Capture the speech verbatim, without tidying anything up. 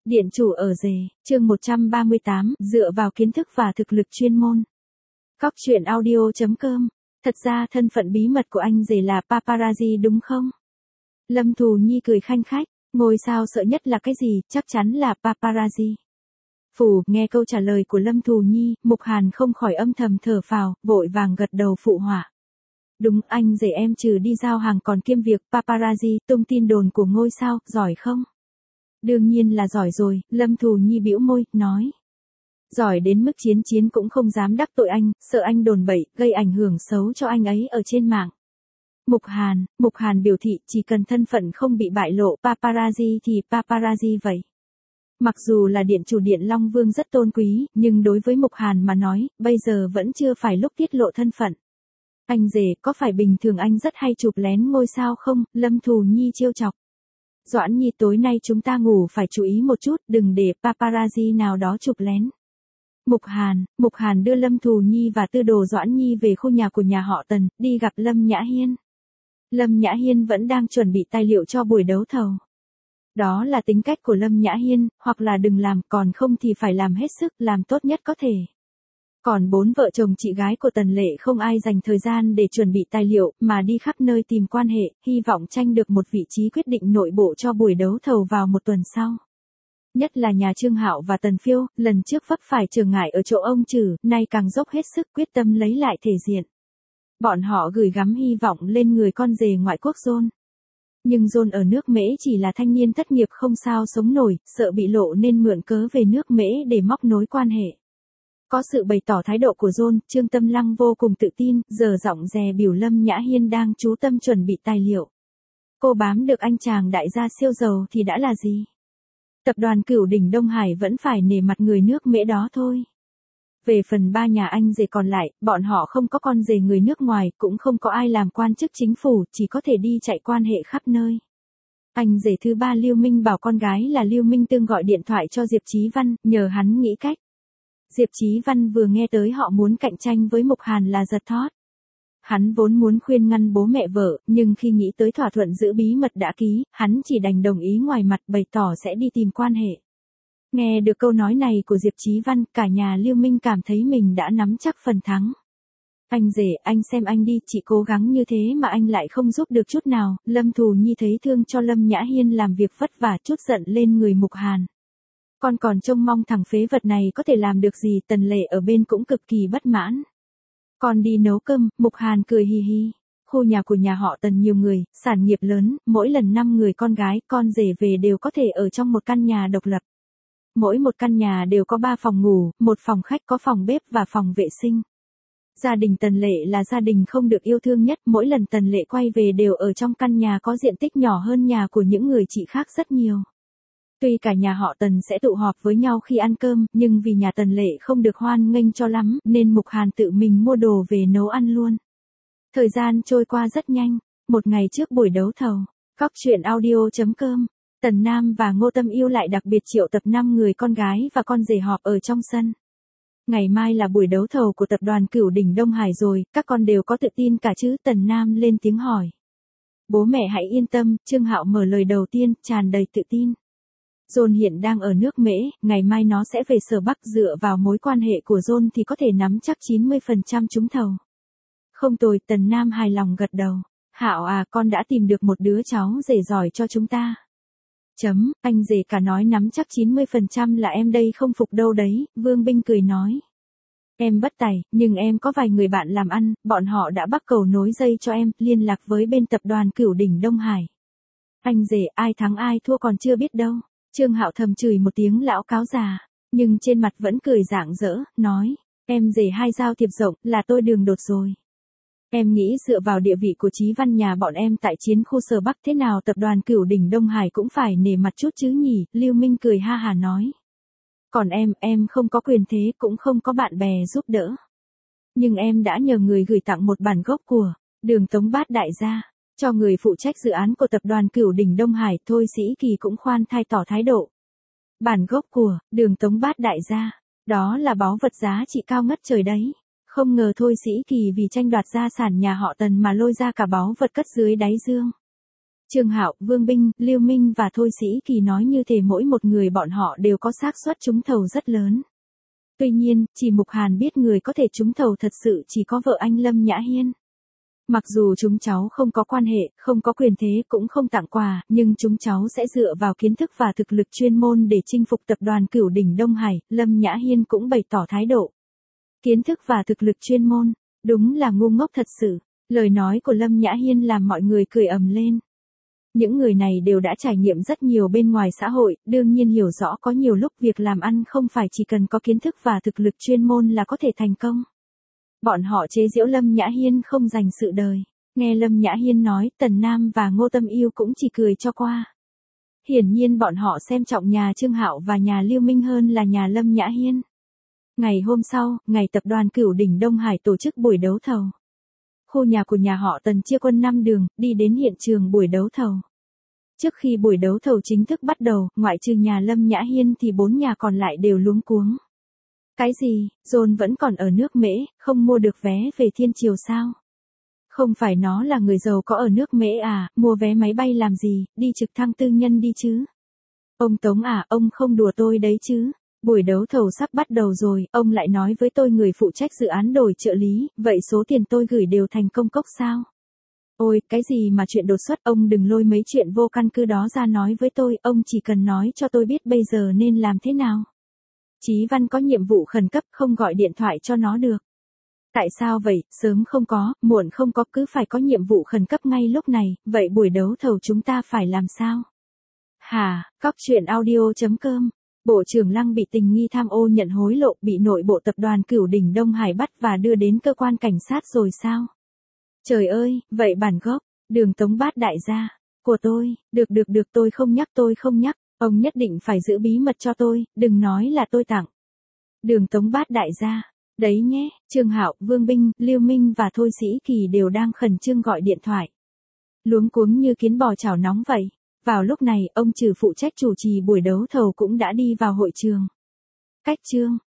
Điện chủ ở rể, chương một trăm ba mươi tám, dựa vào kiến thức và thực lực chuyên môn. Cóc truyện audio.com. Thật ra thân phận bí mật của anh rể là paparazzi đúng không? Lâm Thù Nhi cười khanh khách, ngôi sao sợ nhất là cái gì, chắc chắn là paparazzi. Phủ, nghe câu trả lời của Lâm Thù Nhi, Mục Hàn không khỏi âm thầm thở phào, vội vàng gật đầu phụ họa. Đúng, anh rể em trừ đi giao hàng còn kiêm việc paparazzi, tung tin đồn của ngôi sao, giỏi không? Đương nhiên là giỏi rồi, Lâm Thù Nhi bĩu môi, nói. Giỏi đến mức Chiến Chiến cũng không dám đắc tội anh, sợ anh đồn bậy, gây ảnh hưởng xấu cho anh ấy ở trên mạng. Mục Hàn, Mục Hàn biểu thị chỉ cần thân phận không bị bại lộ paparazzi thì paparazzi vậy. Mặc dù là điện chủ điện Long Vương rất tôn quý, nhưng đối với Mục Hàn mà nói, bây giờ vẫn chưa phải lúc tiết lộ thân phận. Anh rể, có phải bình thường anh rất hay chụp lén ngôi sao không? Lâm Thù Nhi trêu chọc. Doãn Nhi, tối nay chúng ta ngủ phải chú ý một chút, đừng để paparazzi nào đó chụp lén. Mục Hàn, Mục Hàn đưa Lâm Thù Nhi và tư đồ Doãn Nhi về khu nhà của nhà họ Tần, đi gặp Lâm Nhã Hiên. Lâm Nhã Hiên vẫn đang chuẩn bị tài liệu cho buổi đấu thầu. Đó là tính cách của Lâm Nhã Hiên, hoặc là đừng làm, còn không thì phải làm hết sức, làm tốt nhất có thể. Còn bốn vợ chồng chị gái của Tần Lệ không ai dành thời gian để chuẩn bị tài liệu, mà đi khắp nơi tìm quan hệ, hy vọng tranh được một vị trí quyết định nội bộ cho buổi đấu thầu vào một tuần sau. Nhất là nhà Trương Hạo và Tần Phiêu, lần trước vấp phải trở ngại ở chỗ ông Trử, nay càng dốc hết sức quyết tâm lấy lại thể diện. Bọn họ gửi gắm hy vọng lên người con rể ngoại quốc John. Nhưng John ở nước Mễ chỉ là thanh niên thất nghiệp không sao sống nổi, sợ bị lộ nên mượn cớ về nước Mễ để móc nối quan hệ. Có sự bày tỏ thái độ của John, Trương Tâm Lăng vô cùng tự tin, giờ giọng dè biểu Lâm Nhã Hiên đang chú tâm chuẩn bị tài liệu. Cô bám được anh chàng đại gia siêu giàu thì đã là gì? Tập đoàn Cửu Đỉnh Đông Hải vẫn phải nể mặt người nước Mễ đó thôi. Về phần ba nhà anh rể còn lại, bọn họ không có con rể người nước ngoài, cũng không có ai làm quan chức chính phủ, chỉ có thể đi chạy quan hệ khắp nơi. Anh rể thứ ba Lưu Minh bảo con gái là Lưu Minh Tương gọi điện thoại cho Diệp Chí Văn, nhờ hắn nghĩ cách. Diệp Chí Văn vừa nghe tới họ muốn cạnh tranh với Mục Hàn là giật thót. Hắn vốn muốn khuyên ngăn bố mẹ vợ, nhưng khi nghĩ tới thỏa thuận giữ bí mật đã ký, hắn chỉ đành đồng ý ngoài mặt bày tỏ sẽ đi tìm quan hệ. Nghe được câu nói này của Diệp Chí Văn, cả nhà Lưu Minh cảm thấy mình đã nắm chắc phần thắng. Anh rể, anh xem anh đi, chị cố gắng như thế mà anh lại không giúp được chút nào. Lâm Thù Nhi thấy thương cho Lâm Nhã Hiên làm việc vất vả, chút giận lên người Mục Hàn. Con còn trông mong thằng phế vật này có thể làm được gì, Tần Lệ ở bên cũng cực kỳ bất mãn. Con đi nấu cơm, Mục Hàn cười hi hi. Khu nhà của nhà họ Tần nhiều người, sản nghiệp lớn, mỗi lần năm người con gái, con rể về đều có thể ở trong một căn nhà độc lập. Mỗi một căn nhà đều có ba phòng ngủ, một phòng khách có phòng bếp và phòng vệ sinh. Gia đình Tần Lệ là gia đình không được yêu thương nhất, mỗi lần Tần Lệ quay về đều ở trong căn nhà có diện tích nhỏ hơn nhà của những người chị khác rất nhiều. Tuy cả nhà họ Tần sẽ tụ họp với nhau khi ăn cơm, nhưng vì nhà Tần Lệ không được hoan nghênh cho lắm, nên Mục Hàn tự mình mua đồ về nấu ăn luôn. Thời gian trôi qua rất nhanh, một ngày trước buổi đấu thầu, cóc truyện audio.com, Tần Nam và Ngô Tâm Yêu lại đặc biệt triệu tập năm người con gái và con rể họp ở trong sân. Ngày mai là buổi đấu thầu của tập đoàn Cửu Đỉnh Đông Hải rồi, các con đều có tự tin cả chứ? Tần Nam lên tiếng hỏi. Bố mẹ hãy yên tâm, Trương Hạo mở lời đầu tiên, tràn đầy tự tin. John hiện đang ở nước Mễ, ngày mai nó sẽ về Sở Bắc, dựa vào mối quan hệ của John thì có thể nắm chắc chín mươi phần trăm trúng thầu. Không tồi, Tần Nam hài lòng gật đầu. Hạo à, con đã tìm được một đứa cháu rể giỏi cho chúng ta. Chấm, anh rể cả nói nắm chắc chín mươi phần trăm là em đây không phục đâu đấy, Vương Binh cười nói. Em bất tài, nhưng em có vài người bạn làm ăn, bọn họ đã bắt cầu nối dây cho em, liên lạc với bên tập đoàn Cửu Đỉnh Đông Hải. Anh rể, ai thắng ai thua còn chưa biết đâu. Trương Hạo thầm chửi một tiếng lão cáo già, nhưng trên mặt vẫn cười rạng rỡ, nói, em rể hai dao thiệp rộng, là tôi đường đột rồi. Em nghĩ dựa vào địa vị của Chí Văn nhà bọn em tại chiến khu Sở Bắc thế nào tập đoàn Cửu Đỉnh Đông Hải cũng phải nể mặt chút chứ nhỉ, Lưu Minh cười ha hà nói. Còn em, em không có quyền thế cũng không có bạn bè giúp đỡ. Nhưng em đã nhờ người gửi tặng một bản gốc của Đường Tống Bát đại gia. Cho người phụ trách dự án của tập đoàn Cửu Đỉnh Đông Hải, Thôi Sĩ Kỳ cũng khoan thai tỏ thái độ. Bản gốc của Đường Tống Bát đại gia, đó là báu vật giá trị cao ngất trời đấy. Không ngờ Thôi Sĩ Kỳ vì tranh đoạt gia sản nhà họ Tần mà lôi ra cả báu vật cất dưới đáy dương. Trương Hạo, Vương Binh, Lưu Minh và Thôi Sĩ Kỳ nói như thể mỗi một người bọn họ đều có xác suất trúng thầu rất lớn. Tuy nhiên, chỉ Mục Hàn biết người có thể trúng thầu thật sự chỉ có vợ anh Lâm Nhã Hiên. Mặc dù chúng cháu không có quan hệ, không có quyền thế cũng không tặng quà, nhưng chúng cháu sẽ dựa vào kiến thức và thực lực chuyên môn để chinh phục tập đoàn Cửu Đỉnh Đông Hải, Lâm Nhã Hiên cũng bày tỏ thái độ. Kiến thức và thực lực chuyên môn, đúng là ngu ngốc thật sự. Lời nói của Lâm Nhã Hiên làm mọi người cười ầm lên. Những người này đều đã trải nghiệm rất nhiều bên ngoài xã hội, đương nhiên hiểu rõ có nhiều lúc việc làm ăn không phải chỉ cần có kiến thức và thực lực chuyên môn là có thể thành công. Bọn họ chế giễu Lâm Nhã Hiên không dành sự đời. Nghe Lâm Nhã Hiên nói, Tần Nam và Ngô Tâm Yêu cũng chỉ cười cho qua. Hiển nhiên bọn họ xem trọng nhà Trương Hạo và nhà Lưu Minh hơn là nhà Lâm Nhã Hiên. Ngày hôm sau, ngày tập đoàn Cửu Đỉnh Đông Hải tổ chức buổi đấu thầu. Khu nhà của nhà họ Tần chia quân năm đường, đi đến hiện trường buổi đấu thầu. Trước khi buổi đấu thầu chính thức bắt đầu, ngoại trừ nhà Lâm Nhã Hiên thì bốn nhà còn lại đều luống cuống. Cái gì, John vẫn còn ở nước Mễ, không mua được vé về Thiên Triều sao? Không phải nó là người giàu có ở nước Mễ à, mua vé máy bay làm gì, đi trực thăng tư nhân đi chứ? Ông Tống à, ông không đùa tôi đấy chứ? Buổi đấu thầu sắp bắt đầu rồi, ông lại nói với tôi người phụ trách dự án đổi trợ lý, vậy số tiền tôi gửi đều thành công cốc sao? Ôi, cái gì mà chuyện đột xuất, ông đừng lôi mấy chuyện vô căn cứ đó ra nói với tôi, ông chỉ cần nói cho tôi biết bây giờ nên làm thế nào. Chí Văn có nhiệm vụ khẩn cấp, không gọi điện thoại cho nó được. Tại sao vậy, sớm không có, muộn không có, cứ phải có nhiệm vụ khẩn cấp ngay lúc này, vậy buổi đấu thầu chúng ta phải làm sao? Hà, cóc truyện audio chấm com. Bộ trưởng Lăng bị tình nghi tham ô nhận hối lộ, bị nội bộ tập đoàn Cửu Đỉnh Đông Hải bắt và đưa đến cơ quan cảnh sát rồi sao? Trời ơi, vậy bản gốc, Đường Tống Bát đại gia, của tôi, được được được tôi không nhắc tôi không nhắc, ông nhất định phải giữ bí mật cho tôi, đừng nói là tôi tặng. Đường Tống Bát đại gia, đấy nhé, Trương Hạo, Vương Binh, Lưu Minh và Thôi Sĩ Kỳ đều đang khẩn trương gọi điện thoại. Luống cuống như kiến bò chảo nóng vậy. Vào lúc này, ông Trừ phụ trách chủ trì buổi đấu thầu cũng đã đi vào hội trường. Cách chương